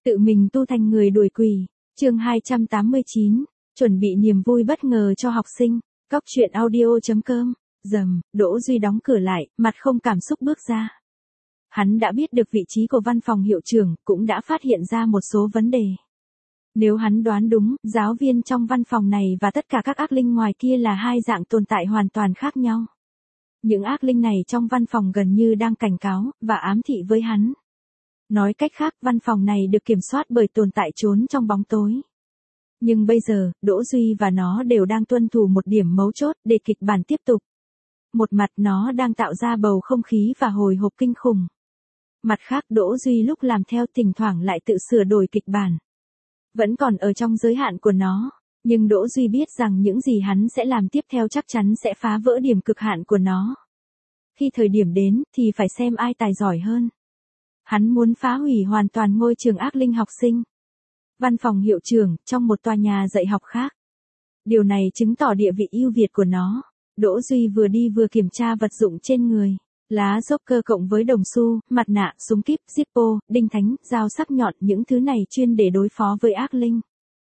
Tự mình tu thành người đuổi quỷ. Chương 289, chuẩn bị niềm vui bất ngờ cho học sinh. Cóc truyện audio.com. Rầm, Đỗ Duy đóng cửa lại, mặt không cảm xúc bước ra. Hắn đã biết được vị trí của văn phòng hiệu trưởng, cũng đã phát hiện ra một số vấn đề. Nếu hắn đoán đúng, giáo viên trong văn phòng này và tất cả các ác linh ngoài kia là hai dạng tồn tại hoàn toàn khác nhau. Những ác linh này trong văn phòng gần như đang cảnh cáo, và ám thị với hắn. Nói cách khác, văn phòng này được kiểm soát bởi tồn tại trốn trong bóng tối. Nhưng bây giờ, Đỗ Duy và nó đều đang tuân thủ một điểm mấu chốt để kịch bản tiếp tục. Một mặt nó đang tạo ra bầu không khí và hồi hộp kinh khủng. Mặt khác Đỗ Duy lúc làm theo thỉnh thoảng lại tự sửa đổi kịch bản. Vẫn còn ở trong giới hạn của nó, nhưng Đỗ Duy biết rằng những gì hắn sẽ làm tiếp theo chắc chắn sẽ phá vỡ điểm cực hạn của nó. Khi thời điểm đến, thì phải xem ai tài giỏi hơn. Hắn muốn phá hủy hoàn toàn ngôi trường ác linh học sinh. Văn phòng hiệu trưởng, trong một tòa nhà dạy học khác. Điều này chứng tỏ địa vị ưu việt của nó. Đỗ Duy vừa đi vừa kiểm tra vật dụng trên người. Lá Joker cộng với đồng xu, mặt nạ, súng kíp, Zippo, đinh thánh, dao sắc nhọn, những thứ này chuyên để đối phó với ác linh.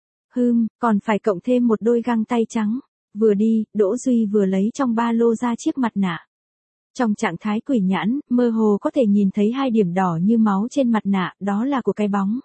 Còn phải cộng thêm một đôi găng tay trắng. Vừa đi, Đỗ Duy vừa lấy trong ba lô ra chiếc mặt nạ. Trong trạng thái quỷ nhãn, mơ hồ có thể nhìn thấy hai điểm đỏ như máu trên mặt nạ, đó là của cái bóng.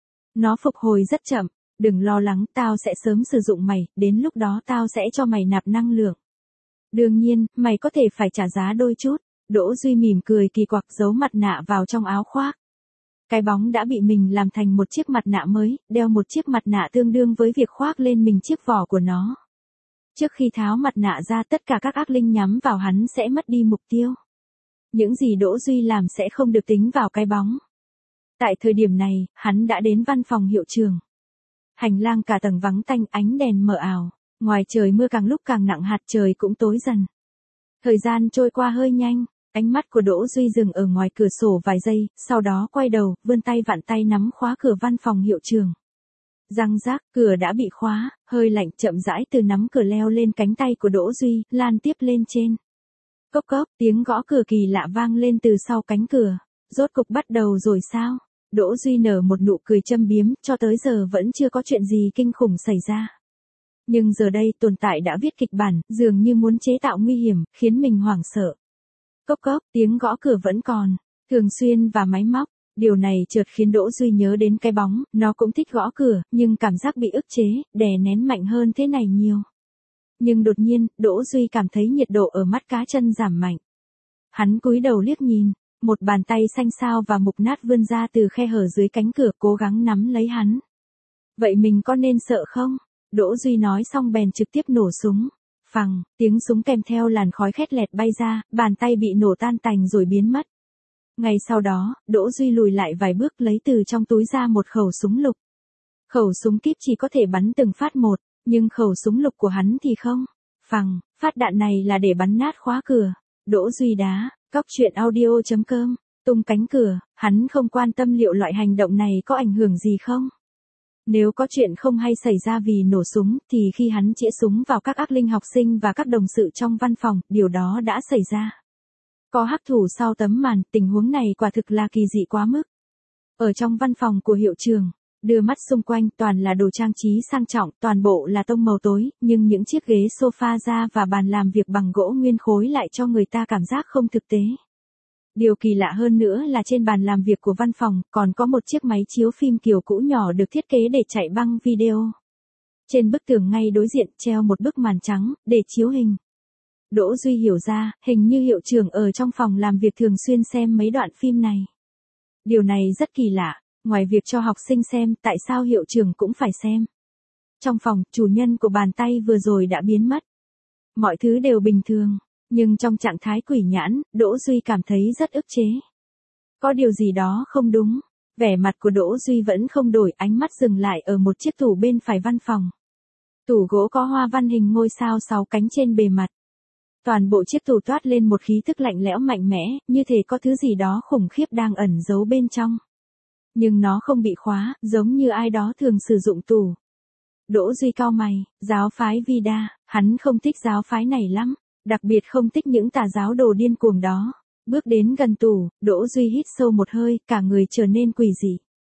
Nó phục hồi rất chậm, đừng lo lắng, tao sẽ sớm sử dụng mày, đến lúc đó tao sẽ cho mày nạp năng lượng. Đương nhiên, mày có thể phải trả giá đôi chút. Đỗ Duy mỉm cười kỳ quặc giấu mặt nạ vào trong áo khoác. Cái bóng đã bị mình làm thành một chiếc mặt nạ mới, đeo một chiếc mặt nạ tương đương với việc khoác lên mình chiếc vỏ của nó. Trước khi tháo mặt nạ ra tất cả các ác linh nhắm vào hắn sẽ mất đi mục tiêu. Những gì Đỗ Duy làm sẽ không được tính vào cái bóng. Tại thời điểm này, hắn đã đến văn phòng hiệu trưởng. Hành lang cả tầng vắng tanh, ánh đèn mờ ảo. Ngoài trời mưa càng lúc càng nặng, hạt trời cũng tối dần. Thời gian trôi qua hơi nhanh, ánh mắt của Đỗ Duy dừng ở ngoài cửa sổ vài giây, sau đó quay đầu, vươn tay vặn tay nắm khóa cửa văn phòng hiệu trưởng. Răng rác, cửa đã bị khóa, hơi lạnh chậm rãi từ nắm cửa leo lên cánh tay của Đỗ Duy, lan tiếp lên trên. Cốc cốc, tiếng gõ cửa kỳ lạ vang lên từ sau cánh cửa. Rốt cục bắt đầu rồi sao? Đỗ Duy nở một nụ cười châm biếm, cho tới giờ vẫn chưa có chuyện gì kinh khủng xảy ra. Nhưng giờ đây tồn tại đã viết kịch bản, dường như muốn chế tạo nguy hiểm, khiến mình hoảng sợ. Cốc cốc, tiếng gõ cửa vẫn còn, thường xuyên và máy móc. Điều này chợt khiến Đỗ Duy nhớ đến cái bóng, nó cũng thích gõ cửa, nhưng cảm giác bị ức chế, đè nén mạnh hơn thế này nhiều. Nhưng đột nhiên, Đỗ Duy cảm thấy nhiệt độ ở mắt cá chân giảm mạnh. Hắn cúi đầu liếc nhìn, một bàn tay xanh xao và mục nát vươn ra từ khe hở dưới cánh cửa cố gắng nắm lấy hắn. Vậy mình có nên sợ không? Đỗ Duy nói xong bèn trực tiếp nổ súng. Phằng, tiếng súng kèm theo làn khói khét lẹt bay ra, bàn tay bị nổ tan tành rồi biến mất. Ngay sau đó, Đỗ Duy lùi lại vài bước lấy từ trong túi ra một khẩu súng lục. Khẩu súng kíp chỉ có thể bắn từng phát một, nhưng khẩu súng lục của hắn thì không. Phằng, phát đạn này là để bắn nát khóa cửa. Đỗ Duy đá, cóc truyện audio.com, tung cánh cửa, hắn không quan tâm liệu loại hành động này có ảnh hưởng gì không. Nếu có chuyện không hay xảy ra vì nổ súng, thì khi hắn chĩa súng vào các ác linh học sinh và các đồng sự trong văn phòng, điều đó đã xảy ra. Có hắc thủ sau tấm màn, tình huống này quả thực là kỳ dị quá mức. Ở trong văn phòng của hiệu trưởng, đưa mắt xung quanh toàn là đồ trang trí sang trọng, toàn bộ là tông màu tối, nhưng những chiếc ghế sofa da và bàn làm việc bằng gỗ nguyên khối lại cho người ta cảm giác không thực tế. Điều kỳ lạ hơn nữa là trên bàn làm việc của văn phòng còn có một chiếc máy chiếu phim kiểu cũ nhỏ được thiết kế để chạy băng video. Trên bức tường ngay đối diện treo một bức màn trắng để chiếu hình. Đỗ Duy hiểu ra, hình như hiệu trưởng ở trong phòng làm việc thường xuyên xem mấy đoạn phim này. Điều này rất kỳ lạ, ngoài việc cho học sinh xem, tại sao hiệu trưởng cũng phải xem? Trong phòng, chủ nhân của bàn tay vừa rồi đã biến mất. Mọi thứ đều bình thường. Nhưng trong trạng thái quỷ nhãn, Đỗ Duy cảm thấy rất ức chế. Có điều gì đó không đúng. Vẻ mặt của Đỗ Duy vẫn không đổi, ánh mắt dừng lại ở một chiếc tủ bên phải văn phòng. Tủ gỗ có hoa văn hình ngôi sao 6 cánh trên bề mặt. Toàn bộ chiếc tủ toát lên một khí tức lạnh lẽo mạnh mẽ, như thể có thứ gì đó khủng khiếp đang ẩn giấu bên trong. Nhưng nó không bị khóa, giống như ai đó thường sử dụng tủ. Đỗ Duy cau mày, giáo phái Vida, hắn không thích giáo phái này lắm. Đặc biệt không thích những tà giáo đồ điên cuồng đó. Bước đến gần tủ, Đỗ Duy hít sâu một hơi, cả người trở nên quỷ dị.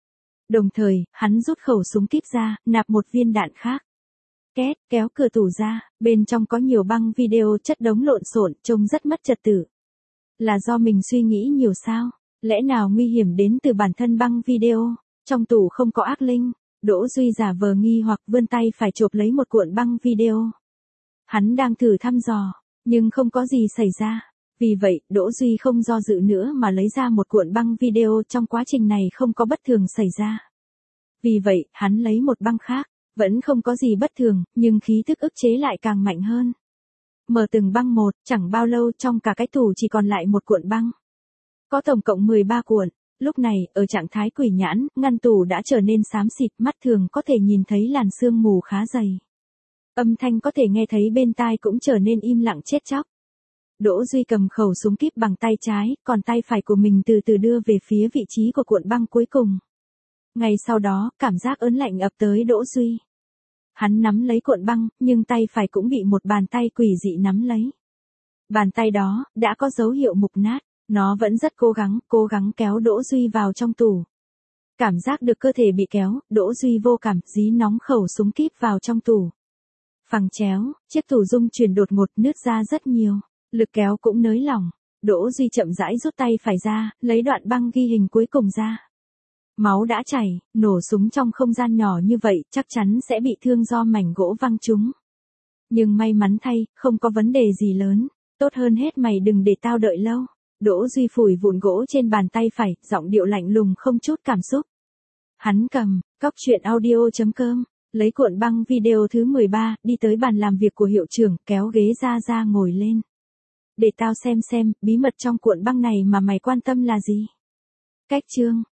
Đồng thời, hắn rút khẩu súng kíp ra, nạp một viên đạn khác. Két, kéo cửa tủ ra, bên trong có nhiều băng video chất đống lộn xộn, trông rất mất trật tự. Là do mình suy nghĩ nhiều sao? Lẽ nào nguy hiểm đến từ bản thân băng video? Trong tủ không có ác linh. Đỗ Duy giả vờ nghi hoặc vươn tay phải chộp lấy một cuộn băng video. Hắn đang thử thăm dò, nhưng không có gì xảy ra. Vì vậy, Đỗ Duy không do dự nữa mà lấy ra một cuộn băng video, trong quá trình này không có bất thường xảy ra. Vì vậy, hắn lấy một băng khác, vẫn không có gì bất thường, nhưng khí tức ức chế lại càng mạnh hơn. Mở từng băng một, chẳng bao lâu trong cả cái tủ chỉ còn lại một cuộn băng. Có tổng cộng 13 cuộn. Lúc này, ở trạng thái quỷ nhãn, ngăn tủ đã trở nên xám xịt, mắt thường có thể nhìn thấy làn sương mù khá dày. Âm thanh có thể nghe thấy bên tai cũng trở nên im lặng chết chóc. Đỗ Duy cầm khẩu súng kíp bằng tay trái, còn tay phải của mình từ từ đưa về phía vị trí của cuộn băng cuối cùng. Ngay sau đó, cảm giác ớn lạnh ập tới Đỗ Duy. Hắn nắm lấy cuộn băng, nhưng tay phải cũng bị một bàn tay quỷ dị nắm lấy. Bàn tay đó, đã có dấu hiệu mục nát, nó vẫn rất cố gắng kéo Đỗ Duy vào trong tủ. Cảm giác được cơ thể bị kéo, Đỗ Duy vô cảm, dí nóng khẩu súng kíp vào trong tủ. Phằng chéo, chiếc tủ rung chuyển đột ngột, nứt ra rất nhiều, lực kéo cũng nới lỏng. Đỗ Duy chậm rãi rút tay phải ra, lấy đoạn băng ghi hình cuối cùng ra. Máu đã chảy, nổ súng trong không gian nhỏ như vậy chắc chắn sẽ bị thương do mảnh gỗ văng trúng. Nhưng may mắn thay, không có vấn đề gì lớn. Tốt hơn hết mày đừng để tao đợi lâu. Đỗ Duy phủi vụn gỗ trên bàn tay phải, giọng điệu lạnh lùng không chút cảm xúc. Hắn cầm, cóc truyện audio.com, lấy cuộn băng video thứ 13, đi tới bàn làm việc của hiệu trưởng, kéo ghế ra ngồi lên. Để tao xem, bí mật trong cuộn băng này mà mày quan tâm là gì? Cách chương